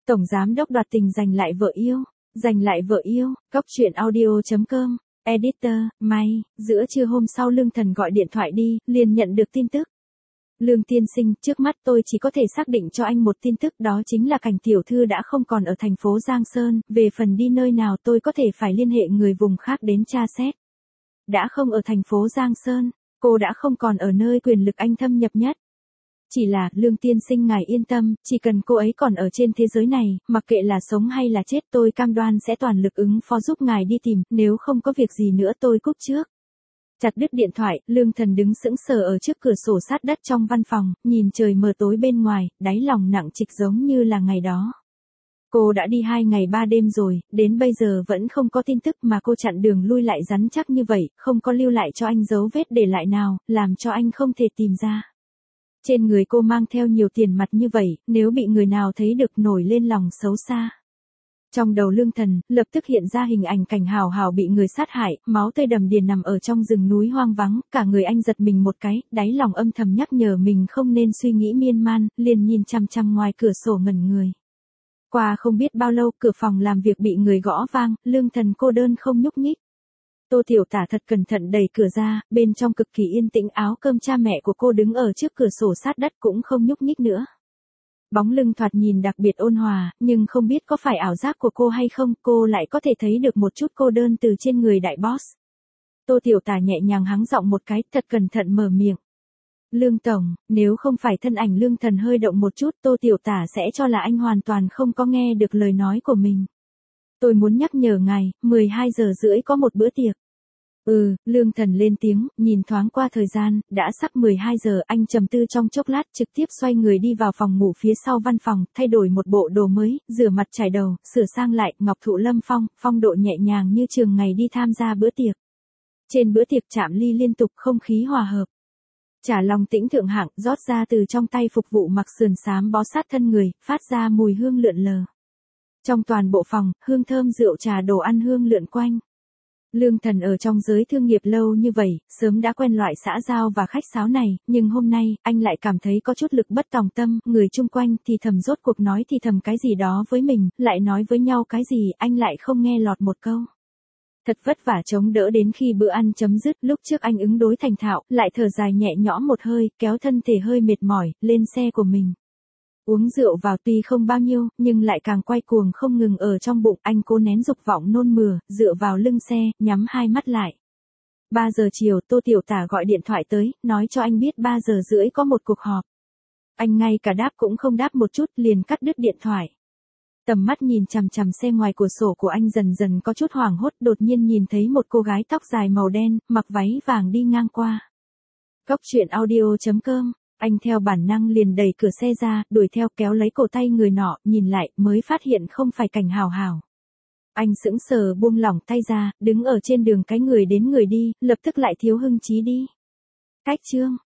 Tổng giám đốc đoạt tình giành lại vợ yêu. Giành lại vợ yêu, Cóc truyện audio.com, editor, May, giữa trưa hôm sau Lương Thần gọi điện thoại đi, liền nhận được tin tức. Lương tiên sinh, trước mắt tôi chỉ có thể xác định cho anh một tin tức, đó chính là Cảnh tiểu thư đã không còn ở thành phố Giang Sơn, về phần đi nơi nào tôi có thể phải liên hệ người vùng khác đến tra xét. Đã không ở thành phố Giang Sơn, cô đã không còn ở nơi quyền lực anh thâm nhập nhất. Chỉ là, Lương tiên sinh ngài yên tâm, chỉ cần cô ấy còn ở trên thế giới này, mặc kệ là sống hay là chết tôi cam đoan sẽ toàn lực ứng phó giúp ngài đi tìm, nếu không có việc gì nữa tôi cúp trước. Chặt đứt điện thoại, Lương Thần đứng sững sờ ở trước cửa sổ sát đất trong văn phòng, nhìn trời mờ tối bên ngoài, đáy lòng nặng trịch giống như là ngày đó. Cô đã đi 2 ngày 3 đêm rồi, đến bây giờ vẫn không có tin tức mà cô chặn đường lui lại rắn chắc như vậy, không có lưu lại cho anh dấu vết để lại nào, làm cho anh không thể tìm ra. Trên người cô mang theo nhiều tiền mặt như vậy, nếu bị người nào thấy được nổi lên lòng xấu xa. Trong đầu Lương Thần, lập tức hiện ra hình ảnh Cảnh Hào Hào bị người sát hại, máu tươi đầm đìa nằm ở trong rừng núi hoang vắng, cả người anh giật mình một cái, đáy lòng âm thầm nhắc nhở mình không nên suy nghĩ miên man, liền nhìn chằm chằm ngoài cửa sổ ngẩn người. Qua không biết bao lâu, cửa phòng làm việc bị người gõ vang, Lương Thần cô đơn không nhúc nhích. Tô Tiểu Tả thật cẩn thận đẩy cửa ra, bên trong cực kỳ yên tĩnh, áo cơm cha mẹ của cô đứng ở trước cửa sổ sát đất cũng không nhúc nhích nữa. Bóng lưng thoạt nhìn đặc biệt ôn hòa, nhưng không biết có phải ảo giác của cô hay không, cô lại có thể thấy được một chút cô đơn từ trên người đại boss. Tô Tiểu Tả nhẹ nhàng hắng giọng một cái, thật cẩn thận mở miệng. Lương Tổng, nếu không phải thân ảnh Lương Thần hơi động một chút, Tô Tiểu Tả sẽ cho là anh hoàn toàn không có nghe được lời nói của mình. Tôi muốn nhắc nhở ngài, 12 giờ rưỡi có một bữa tiệc. Lương Thần lên tiếng, nhìn thoáng qua thời gian, đã sắp 12 giờ, anh trầm tư trong chốc lát, trực tiếp xoay người đi vào phòng ngủ phía sau văn phòng, thay đổi một bộ đồ mới, rửa mặt chải đầu, sửa sang lại, ngọc thụ lâm phong, phong độ nhẹ nhàng như trường ngày đi tham gia bữa tiệc. Trên bữa tiệc chạm ly liên tục, không khí hòa hợp. Trà long tĩnh thượng hạng, rót ra từ trong tay phục vụ mặc sườn xám bó sát thân người, phát ra mùi hương lượn lờ. Trong toàn bộ phòng, hương thơm rượu trà đồ ăn hương lượn quanh. Lương Thần ở trong giới thương nghiệp lâu như vậy, sớm đã quen loại xã giao và khách sáo này, nhưng hôm nay, anh lại cảm thấy có chút lực bất tòng tâm, người chung quanh thì thầm rốt cuộc nói thì thầm cái gì đó với mình, lại nói với nhau cái gì, anh lại không nghe lọt một câu. Thật vất vả chống đỡ đến khi bữa ăn chấm dứt, lúc trước anh ứng đối thành thạo, lại thở dài nhẹ nhõm một hơi, kéo thân thể hơi mệt mỏi, lên xe của mình. Uống rượu vào tuy không bao nhiêu, nhưng lại càng quay cuồng không ngừng ở trong bụng, anh cố nén dục vọng nôn mửa, dựa vào lưng xe, nhắm hai mắt lại. 3 giờ chiều, Tô Tiểu Tả gọi điện thoại tới, nói cho anh biết 3 giờ rưỡi có một cuộc họp. Anh ngay cả đáp cũng không đáp một chút, liền cắt đứt điện thoại. Tầm mắt nhìn chằm chằm xe ngoài cửa sổ của anh dần dần có chút hoảng hốt, đột nhiên nhìn thấy một cô gái tóc dài màu đen, mặc váy vàng đi ngang qua. Cóc truyện audio.com. Anh theo bản năng liền đẩy cửa xe ra, đuổi theo kéo lấy cổ tay người nọ, nhìn lại, mới phát hiện không phải Cảnh Hào Hào. Anh sững sờ buông lỏng tay ra, đứng ở trên đường cái người đến người đi, lập tức lại thiếu hưng trí đi. Cách chương.